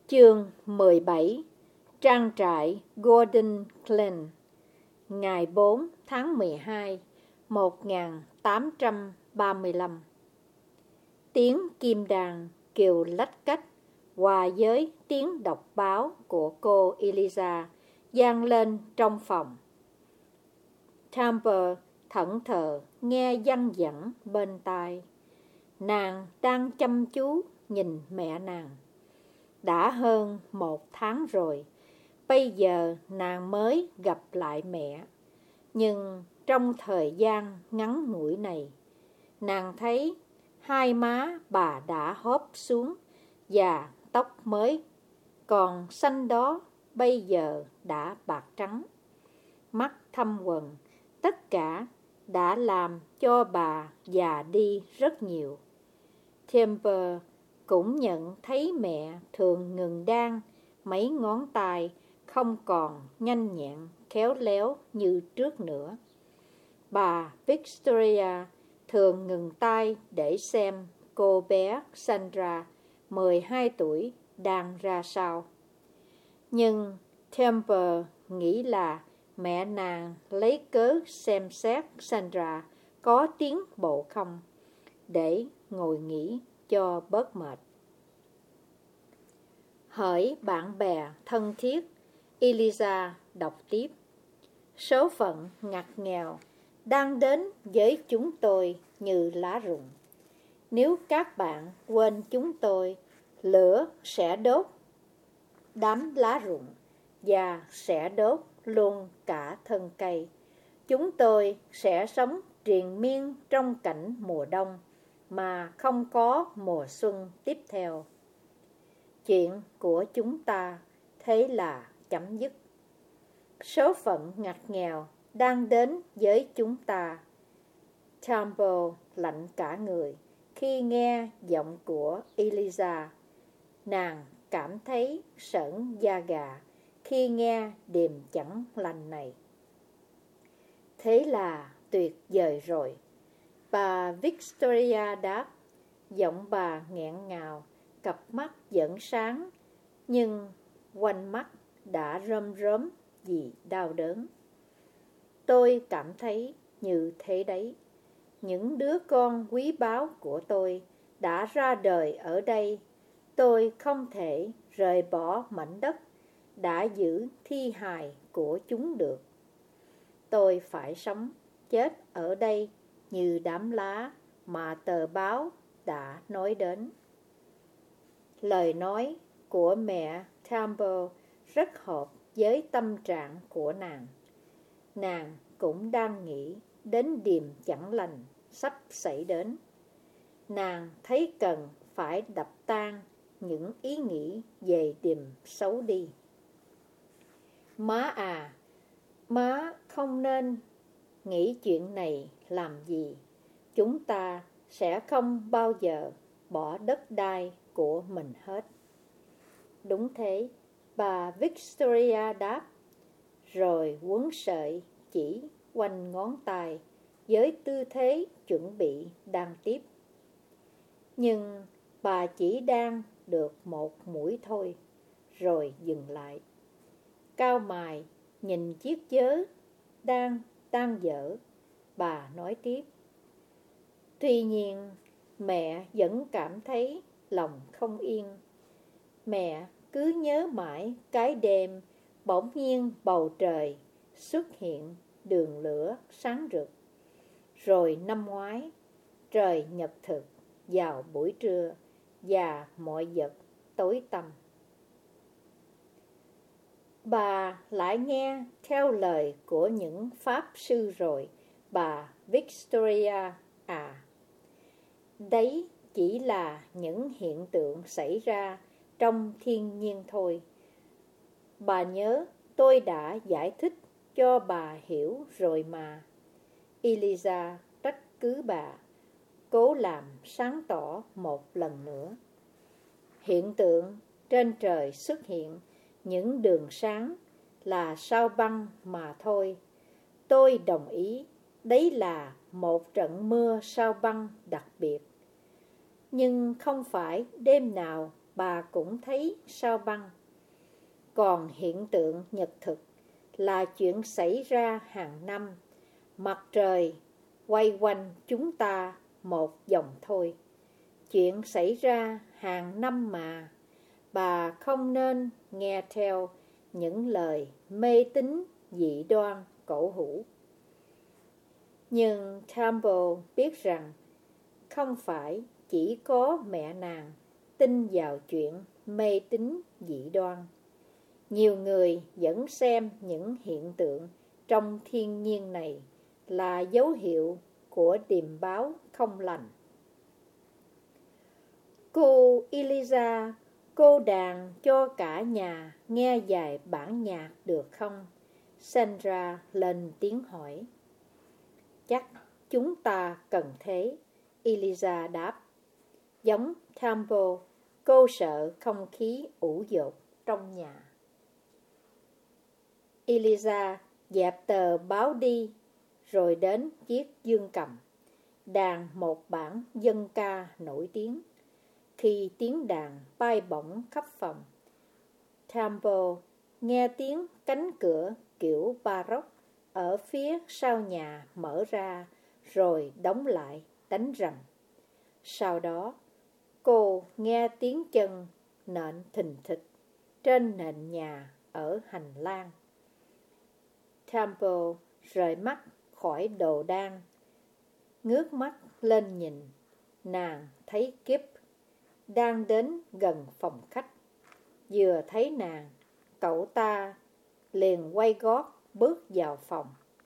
Chương 17. Trang trại Gordon Glen, ngày 4 tháng 12, 1835. Tiếng kim đàn kêu lách cách hòa với tiếng đọc báo của cô Eliza vang lên trong phòng. Temple thẫn thờ nghe văng vẳng bên tai. Nàng đang chăm chú nhìn mẹ nàng. Đã hơn 1 tháng rồi, bây giờ nàng mới gặp lại mẹ. Nhưng trong thời gian ngắn ngủi này, nàng thấy hai má bà đã hóp xuống và tóc mới còn xanh đó bây giờ đã bạc trắng. Mắt thâm quầng, tất cả đã làm cho bà già đi rất nhiều. Temple cũng nhận thấy mẹ thường ngừng đan, mấy ngón tay không còn nhanh nhẹn khéo léo như trước nữa. Bà Victoria thường ngừng tay để xem cô bé Sandra 12 tuổi đang ra sao. Nhưng Temple nghĩ là mẹ nàng lấy cớ xem xét Sandra có tiến bộ không, để ngồi nghỉ cho bớt mệt. Hỡi bạn bè thân thiết, Eliza đọc tiếp. Số phận ngặt nghèo đang đến với chúng tôi như lá rụng. Nếu các bạn quên chúng tôi, lửa sẽ đốt đám lá rụng và sẽ đốt luôn cả thân cây. Chúng tôi sẽ sống triền miên trong cảnh mùa đông mà không có mùa xuân tiếp theo. Chuyện của chúng ta thế là chấm dứt. Số phận ngặt nghèo đang đến với chúng ta. Temple lạnh cả người khi nghe giọng của Eliza. Nàng cảm thấy sởn da gà khi nghe điềm chẳng lành này. Thế là tuyệt vời rồi, bà Victoria đáp. Giọng bà nghẹn ngào, cặp mắt vẫn sáng, nhưng quanh mắt đã rơm rớm vì đau đớn. Tôi cảm thấy như thế đấy. Những đứa con quý báu của tôi đã ra đời ở đây. Tôi không thể rời bỏ mảnh đất đã giữ thi hài của chúng được. Tôi phải sống chết ở đây như đám lá mà tờ báo đã nói đến. Lời nói của mẹ Temple rất hợp với tâm trạng của nàng. Nàng cũng đang nghĩ đến điềm chẳng lành sắp xảy đến. Nàng thấy cần phải đập tan những ý nghĩ về điềm xấu đi. Má à, má không nên nghĩ chuyện này làm gì. Chúng ta sẽ không bao giờ bỏ đất đai của mình hết. Đúng thế, bà Victoria đáp, rồi quấn sợi chỉ quanh ngón tay với tư thế chuẩn bị đan tiếp. Nhưng bà chỉ đan được một mũi thôi, rồi dừng lại. Cau mày nhìn chiếc vớ đang tan dở, bà nói tiếp. Tuy nhiên, mẹ vẫn cảm thấy lòng không yên. Mẹ cứ nhớ mãi cái đêm bỗng nhiên bầu trời xuất hiện đường lửa sáng rực. Rồi năm ngoái, trời nhật thực vào buổi trưa và mọi vật tối tăm. Bà lại nghe theo lời của những pháp sư rồi, bà Victoria à. Đấy chỉ là những hiện tượng xảy ra trong thiên nhiên thôi. Bà nhớ tôi đã giải thích cho bà hiểu rồi mà. Eliza trách cứ bà, cố làm sáng tỏ một lần nữa. Hiện tượng trên trời xuất hiện những đường sáng là sao băng mà thôi. Tôi đồng ý, đấy là một trận mưa sao băng đặc biệt. Nhưng không phải đêm nào bà cũng thấy sao băng. Còn hiện tượng nhật thực là chuyện xảy ra hàng năm. Mặt trời quay quanh chúng ta một vòng thôi. Chuyện xảy ra hàng năm mà. Bà không nên nghe theo những lời mê tín dị đoan cổ hủ. Nhưng Temple biết rằng không phải chỉ có mẹ nàng tin vào chuyện mê tín dị đoan. Nhiều người vẫn xem những hiện tượng trong thiên nhiên này là dấu hiệu của điềm báo không lành. Cô Eliza, cô đàn cho cả nhà nghe vài bản nhạc được không? Sandra lên tiếng hỏi. Chắc chúng ta cần thế, Eliza đáp. Giống Temple, cô sợ không khí ủ dột trong nhà. Eliza dẹp tờ báo đi, rồi đến chiếc dương cầm, đàn một bản dân ca nổi tiếng. Khi tiếng đàn bay bổng khắp phòng, Temple nghe tiếng cánh cửa kiểu baroque ở phía sau nhà mở ra rồi đóng lại đánh rầm. Sau đó, cô nghe tiếng chân nện thình thịch trên nền nhà ở hành lang. Temple rời mắt khỏi đồ đan, ngước mắt lên nhìn. Nàng thấy Kip đang đến gần phòng khách. Vừa thấy nàng, cậu ta liền quay gót bước vào phòng.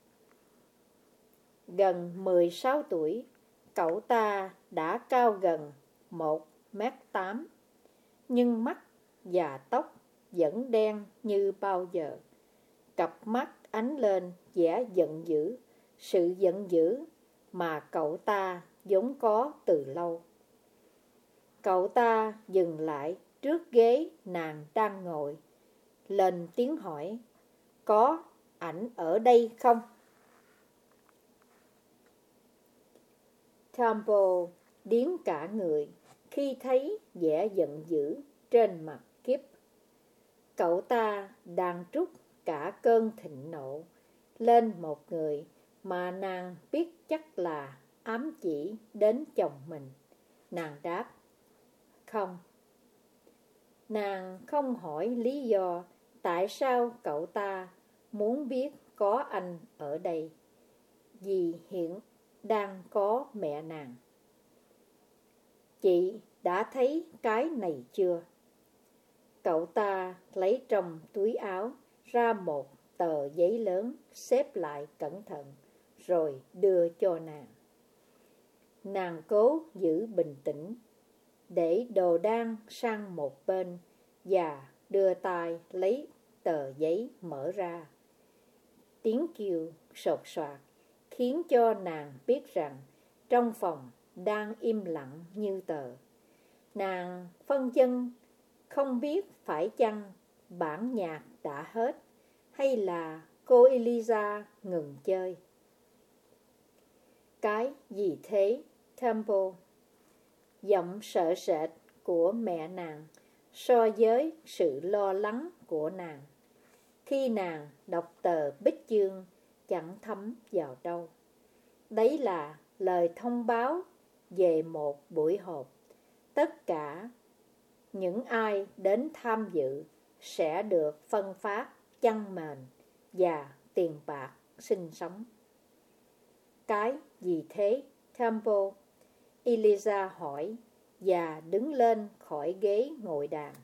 Gần 16 tuổi, cậu ta đã cao gần 1m8, nhưng mắt và tóc vẫn đen như bao giờ. Cặp mắt ánh lên vẻ giận dữ, sự giận dữ mà cậu ta vốn có từ lâu. Cậu ta dừng lại trước ghế nàng đang ngồi, lên tiếng hỏi, có ảnh ở đây không? Temple điếng cả người khi thấy vẻ giận dữ trên mặt Kip. Cậu ta đang trút cả cơn thịnh nộ lên một người mà nàng biết chắc là ám chỉ đến chồng mình. Nàng đáp, không. Nàng không hỏi lý do tại sao cậu ta muốn biết có anh ở đây, vì hiện đang có mẹ nàng. Chị đã thấy cái này chưa? Cậu ta lấy trong túi áo ra một tờ giấy lớn xếp lại cẩn thận rồi đưa cho nàng. Nàng cố giữ bình tĩnh, để đồ đan sang một bên và đưa tay lấy tờ giấy mở ra. Tiếng kêu sột soạt khiến cho nàng biết rằng trong phòng đang im lặng như tờ. Nàng phân vân không biết phải chăng bản nhạc đã hết hay là cô Eliza ngừng chơi. Cái gì thế, Temple? Giọng sợ sệt của mẹ nàng so với sự lo lắng của nàng khi nàng đọc tờ bích chương chẳng thấm vào đâu. Đấy là lời thông báo về một buổi họp. Tất cả những ai đến tham dự sẽ được phân phát chăn mền và tiền bạc sinh sống. Cái gì thế, Temple? Eliza hỏi và đứng lên khỏi ghế ngồi đàn.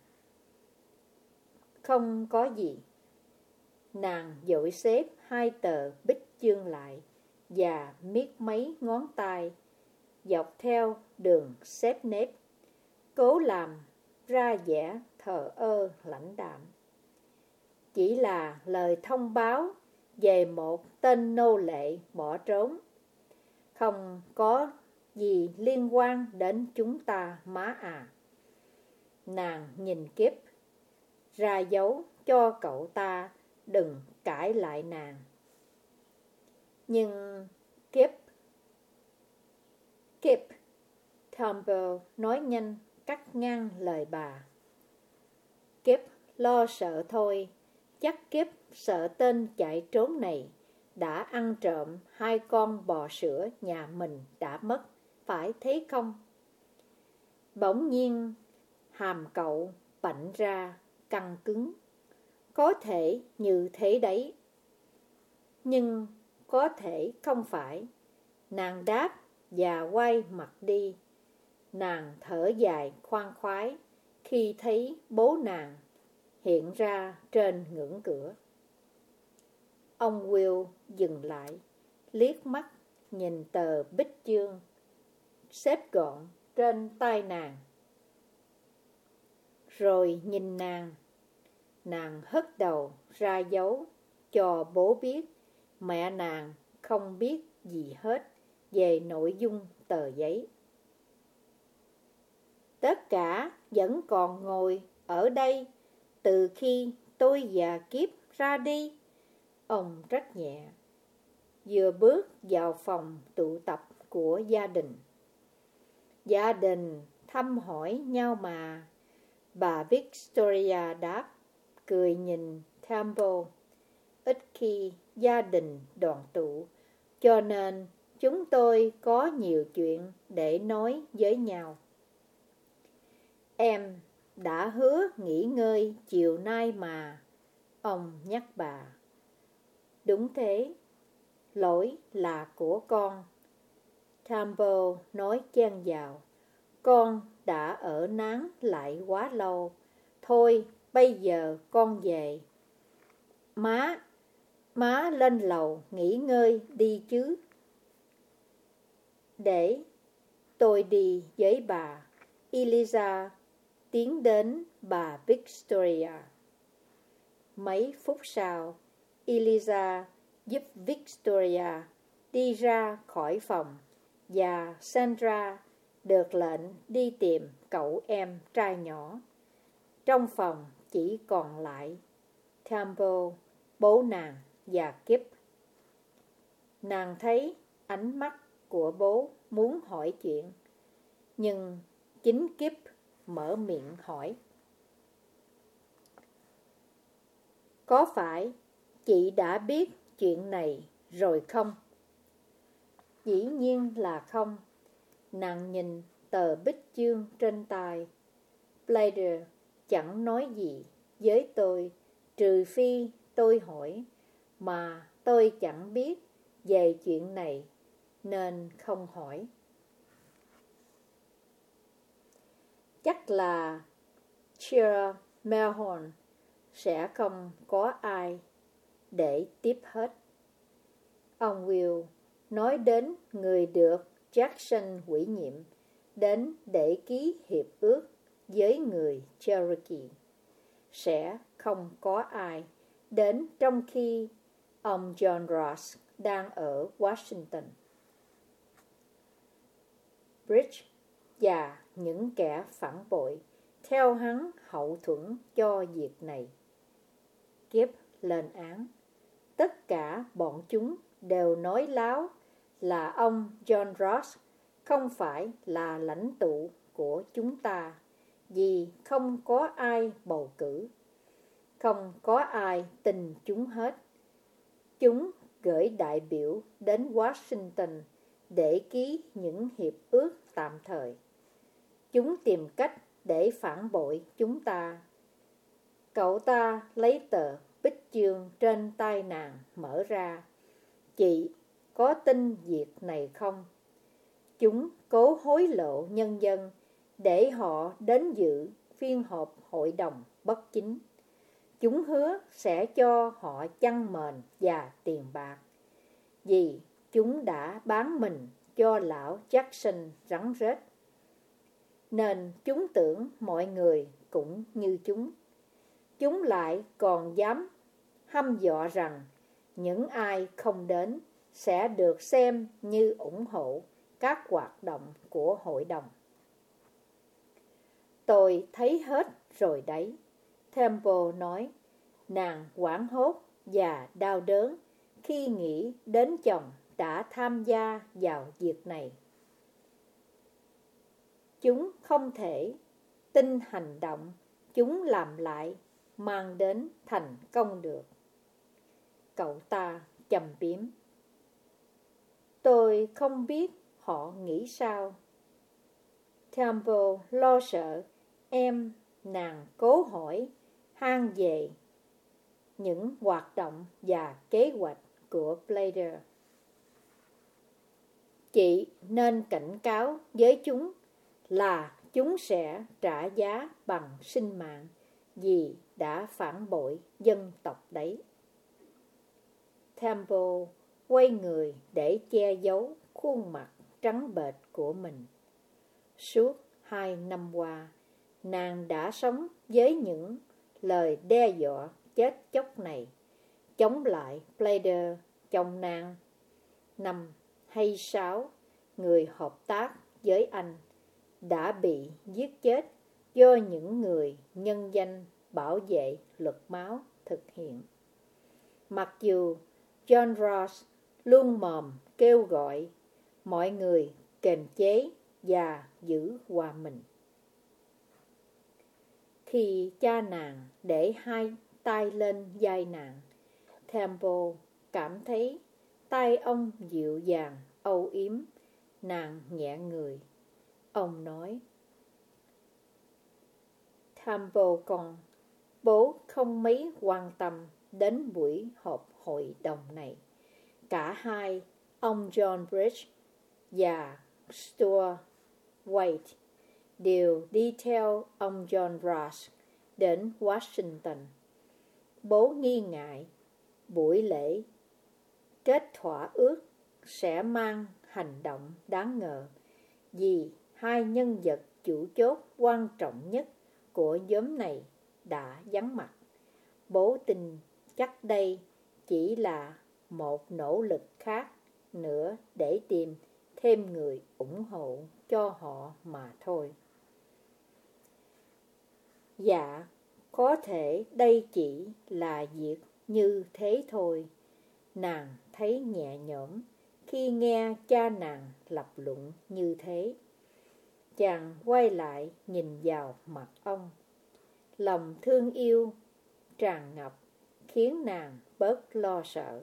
Không có gì. Nàng vội xếp hai tờ bích chương lại và miết mấy ngón tay dọc theo đường xếp nếp, cố làm ra vẻ thờ ơ lãnh đạm. Chỉ là lời thông báo về một tên nô lệ bỏ trốn, không có gì liên quan đến chúng ta má à. Nàng nhìn Kip, ra dấu cho cậu ta đừng cãi lại nàng. Nhưng Kip, Temple nói nhanh cắt ngang lời bà. Kiếp lo sợ thôi, chắc Kiếp sợ tên chạy trốn này đã ăn trộm 2 con bò sữa nhà mình đã mất, phải thế không? Bỗng nhiên hàm cậu bạnh ra, căng cứng. Có thể như thế đấy, nhưng có thể không phải. Nàng đáp và quay mặt đi. Nàng thở dài khoan khoái khi thấy bố nàng hiện ra trên ngưỡng cửa. Ông Will dừng lại, liếc mắt nhìn tờ bích chương xếp gọn trên tay nàng. Rồi nhìn nàng. Nàng hất đầu ra dấu cho bố biết mẹ nàng không biết gì hết về nội dung tờ giấy. Tất cả vẫn còn ngồi ở đây từ khi tôi và Kiếp ra đi. Ông trách nhẹ, vừa bước vào phòng tụ tập của gia đình. Gia đình thăm hỏi nhau mà, bà Victoria đáp, cười nhìn Campbell. Ít khi gia đình đoàn tụ, cho nên chúng tôi có nhiều chuyện để nói với nhau. Em đã hứa nghỉ ngơi chiều nay mà, ông nhắc bà. Đúng thế, lỗi là của con. Campbell nói chen vào. Con đã ở nán lại quá lâu. Thôi, bây giờ con về. Má lên lầu nghỉ ngơi đi chứ. Để tôi đi với bà. Eliza tiến đến bà Victoria. Mấy phút sau, Eliza giúp Victoria đi ra khỏi phòng và Sandra được lệnh đi tìm cậu em trai nhỏ. Trong phòng chỉ còn lại Campbell, bố nàng và Kipp. Nàng thấy ánh mắt của bố muốn hỏi chuyện, nhưng chính Kipp mở miệng hỏi. Có phải chị đã biết chuyện này rồi không? Dĩ nhiên là không. Nàng nhìn tờ bích chương trên tay. Blader chẳng nói gì với tôi, trừ phi tôi hỏi, mà tôi chẳng biết về chuyện này, nên không hỏi. Chắc là Cheer Melhorn sẽ không có ai để tiếp hết. Ông Will nói đến người được Jackson ủy nhiệm đến để ký hiệp ước với người Cherokee. Sẽ không có ai đến trong khi ông John Ross đang ở Washington. Bridge và những kẻ phản bội theo hắn hậu thuẫn cho việc này. Kipp lên án. Tất cả bọn chúng đều nói láo là ông John Ross không phải là lãnh tụ của chúng ta, vì không có ai bầu cử. Không có ai tin chúng hết. Chúng gửi đại biểu đến Washington để ký những hiệp ước tạm thời. Chúng tìm cách để phản bội chúng ta. Cậu ta lấy tờ bích chương trên tay nàng mở ra. Chị có tin việc này không? Chúng cố hối lộ nhân dân để họ đến dự phiên họp hội đồng bất chính. Chúng hứa sẽ cho họ chăn mền và tiền bạc, vì chúng đã bán mình cho lão Jackson rắn rết. Nên chúng tưởng mọi người cũng như chúng. Chúng lại còn dám hăm dọa rằng những ai không đến sẽ được xem như ủng hộ các hoạt động của hội đồng. Tôi thấy hết rồi đấy, Temple nói. Nàng hoảng hốt và đau đớn khi nghĩ đến chồng đã tham gia vào việc này. Chúng không thể tin hành động chúng làm lại mang đến thành công được. Cậu ta châm biếm. Tôi không biết họ nghĩ sao. Temple lo sợ em nàng cố hỏi han về những hoạt động và kế hoạch của Blader. Chị nên cảnh cáo với chúng là chúng sẽ trả giá bằng sinh mạng vì đã phản bội dân tộc đấy. Temple quay người để che giấu khuôn mặt trắng bệch của mình. Suốt 2 năm qua, nàng đã sống với những lời đe dọa chết chóc này, chống lại Blader chồng nàng. 5 hay 6 người hợp tác với anh đã bị giết chết do những người nhân danh bảo vệ luật máu thực hiện. Mặc dù John Ross luôn mồm kêu gọi mọi người kiềm chế và giữ hòa mình. Khi cha nàng để 2 tay lên vai nàng, Temple cảm thấy tay ông dịu dàng âu yếm, nàng nhẹ người. Ông nói, Temple con, bố không mấy quan tâm đến buổi họp hội đồng này. Cả hai, ông John Bridge và Stuart White, đều đi theo ông John Ross đến Washington. Bố nghi ngại buổi lễ kết thỏa ước sẽ mang hành động đáng ngờ, vì 2 nhân vật chủ chốt quan trọng nhất của nhóm này đã vắng mặt. Bố tin chắc đây chỉ là một nỗ lực khác nữa để tìm thêm người ủng hộ cho họ mà thôi. Dạ, có thể đây chỉ là việc như thế thôi. Nàng thấy nhẹ nhõm khi nghe cha nàng lập luận như thế. Chàng quay lại nhìn vào mặt ông. Lòng thương yêu tràn ngập khiến nàng bớt lo sợ.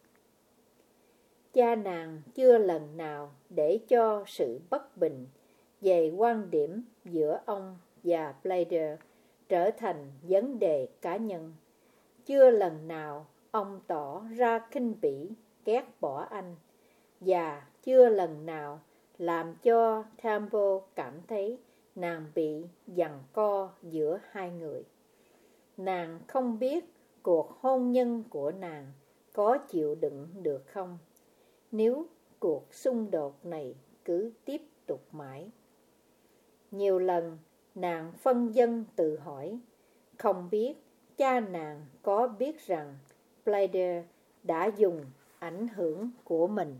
Cha nàng chưa lần nào để cho sự bất bình về quan điểm giữa ông và Blader trở thành vấn đề cá nhân. Chưa lần nào ông tỏ ra khinh bỉ, ghét bỏ anh, và chưa lần nào làm cho Temple cảm thấy nàng bị giằng co giữa 2 người. Nàng không biết cuộc hôn nhân của nàng có chịu đựng được không, nếu cuộc xung đột này cứ tiếp tục mãi. Nhiều lần nàng phân vân tự hỏi, không biết cha nàng có biết rằng Blader đã dùng ảnh hưởng của mình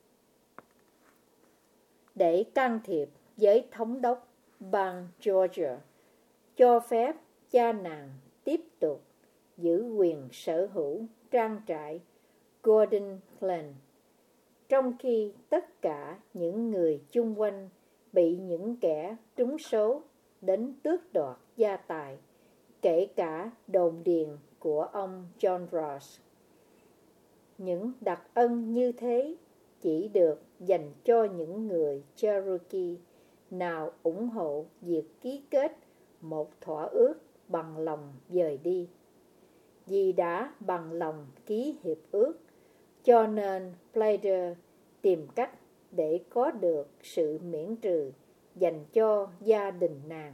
để can thiệp với thống đốc bang Georgia, cho phép cha nàng tiếp tục giữ quyền sở hữu trang trại Golden Glen, trong khi tất cả những người chung quanh bị những kẻ trúng số đến tước đoạt gia tài, kể cả đồn điền của ông John Ross. Những đặc ân như thế chỉ được dành cho những người Cherokee nào ủng hộ việc ký kết một thỏa ước bằng lòng dời đi. Vì đã bằng lòng ký hiệp ước, cho nên Blader tìm cách để có được sự miễn trừ dành cho gia đình nàng.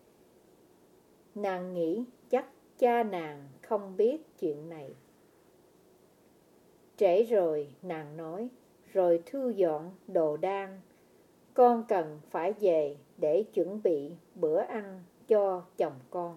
Nàng nghĩ chắc cha nàng không biết chuyện này. Trễ rồi, nàng nói, rồi thu dọn đồ đạc. Con cần phải về để chuẩn bị bữa ăn cho chồng con.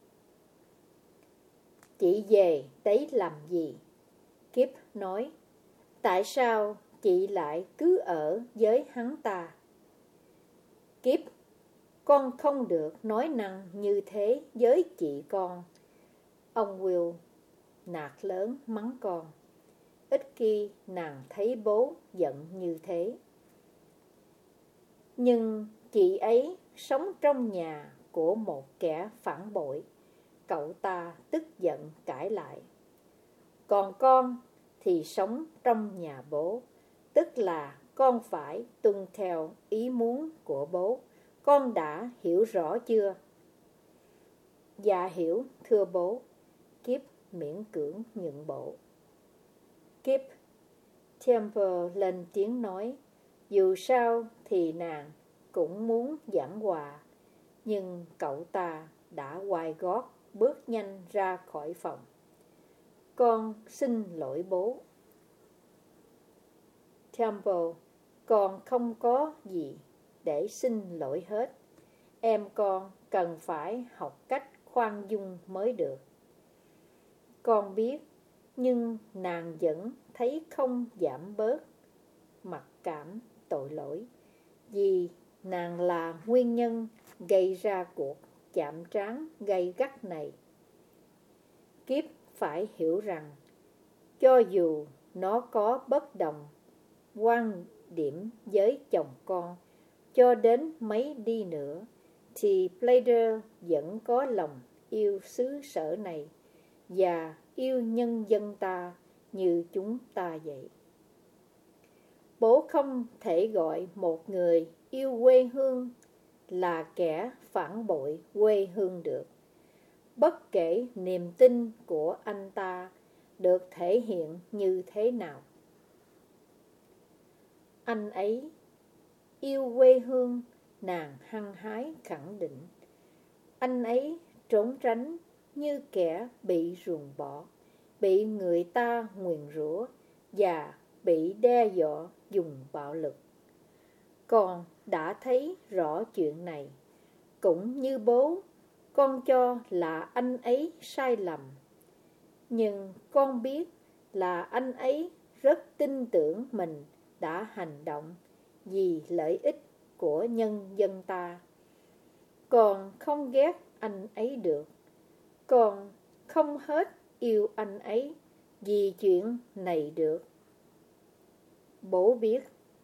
Chị về đấy làm gì? Kip nói, tại sao chị lại cứ ở với hắn ta? Kip, con không được nói năng như thế với chị con. Ông Will nạt lớn mắng con. Ít khi nàng thấy bố giận như thế. Nhưng chị ấy sống trong nhà của một kẻ phản bội. Cậu ta tức giận cãi lại. Còn con thì sống trong nhà bố, tức là con phải tuân theo ý muốn của bố. Con đã hiểu rõ chưa? Dạ hiểu, thưa bố. Kip miễn cưỡng nhượng bộ. Kip, Temple lên tiếng nói, dù sao thì nàng cũng muốn giảng hòa, nhưng cậu ta đã quay gót bước nhanh ra khỏi phòng. Con xin lỗi bố. Temple, con không có gì để xin lỗi hết. Em con cần phải học cách khoan dung mới được. Con biết, nhưng nàng vẫn thấy không giảm bớt mặc cảm tội lỗi, vì nàng là nguyên nhân gây ra cuộc chạm trán gay gắt này. Kip phải hiểu rằng, cho dù nó có bất đồng quan điểm với chồng con cho đến mấy đi nữa, thì Plater vẫn có lòng yêu xứ sở này và yêu nhân dân ta như chúng ta vậy. Bố không thể gọi một người yêu quê hương là kẻ phản bội quê hương được, bất kể niềm tin của anh ta được thể hiện như thế nào. Anh ấy yêu quê hương, nàng hăng hái khẳng định. Anh ấy trốn tránh như kẻ bị ruồng bỏ, bị người ta nguyền rủa và bị đe dọa dùng bạo lực. Con đã thấy rõ chuyện này. Cũng như bố, con cho là anh ấy sai lầm. Nhưng con biết là anh ấy rất tin tưởng mình đã hành động vì lợi ích của nhân dân ta. Con không ghét anh ấy được. Con không hết yêu anh ấy vì chuyện này được. Bố biết.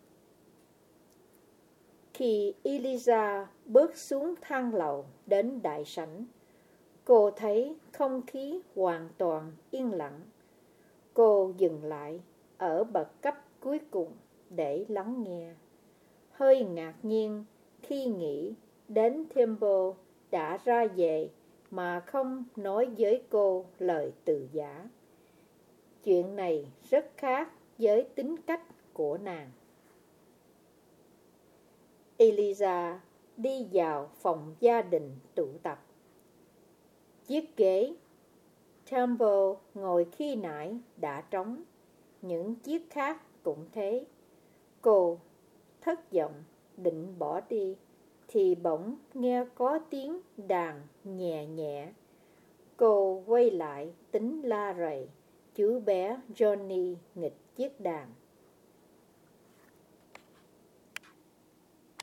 Khi Eliza bước xuống thang lầu đến đại sảnh, cô thấy không khí hoàn toàn yên lặng. Cô dừng lại ở bậc cấp cuối cùng để lắng nghe, hơi ngạc nhiên khi nghĩ đến Temple đã ra về mà không nói với cô lời từ giã. Chuyện này rất khác với tính cách của nàng. Eliza đi vào phòng gia đình tụ tập. Chiếc ghế Temple ngồi khi nãy đã trống, những chiếc khác cũng thế. Cô thất vọng định bỏ đi thì bỗng nghe có tiếng đàn nhẹ nhẹ. Cô quay lại tính la rầy chú bé Johnny nghịch chiếc đàn.